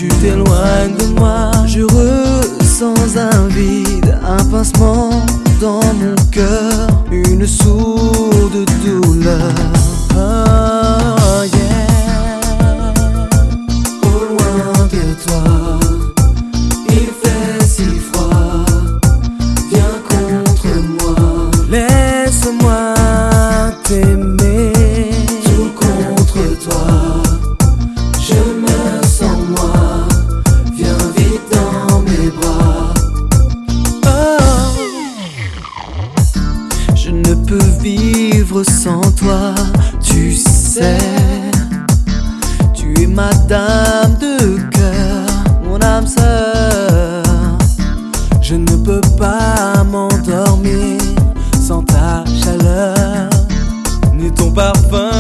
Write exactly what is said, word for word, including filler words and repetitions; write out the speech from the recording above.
tu t'éloignes de moi, je ressens un vide, un pincement dans mon cœur, une sourde douleur. Oh yeah. Au loin de toi, il fait si froid. Viens contre moi, laisse-moi t'aimer. Tout contre toi, je me sens moi. Viens vite dans mes bras. Oh. Je ne peux vivre sans toi, tu sais. Tu es ma dame de cœur, mon âme sœur. Je ne peux pas m'endormir sans ta chaleur, ni ton parfum.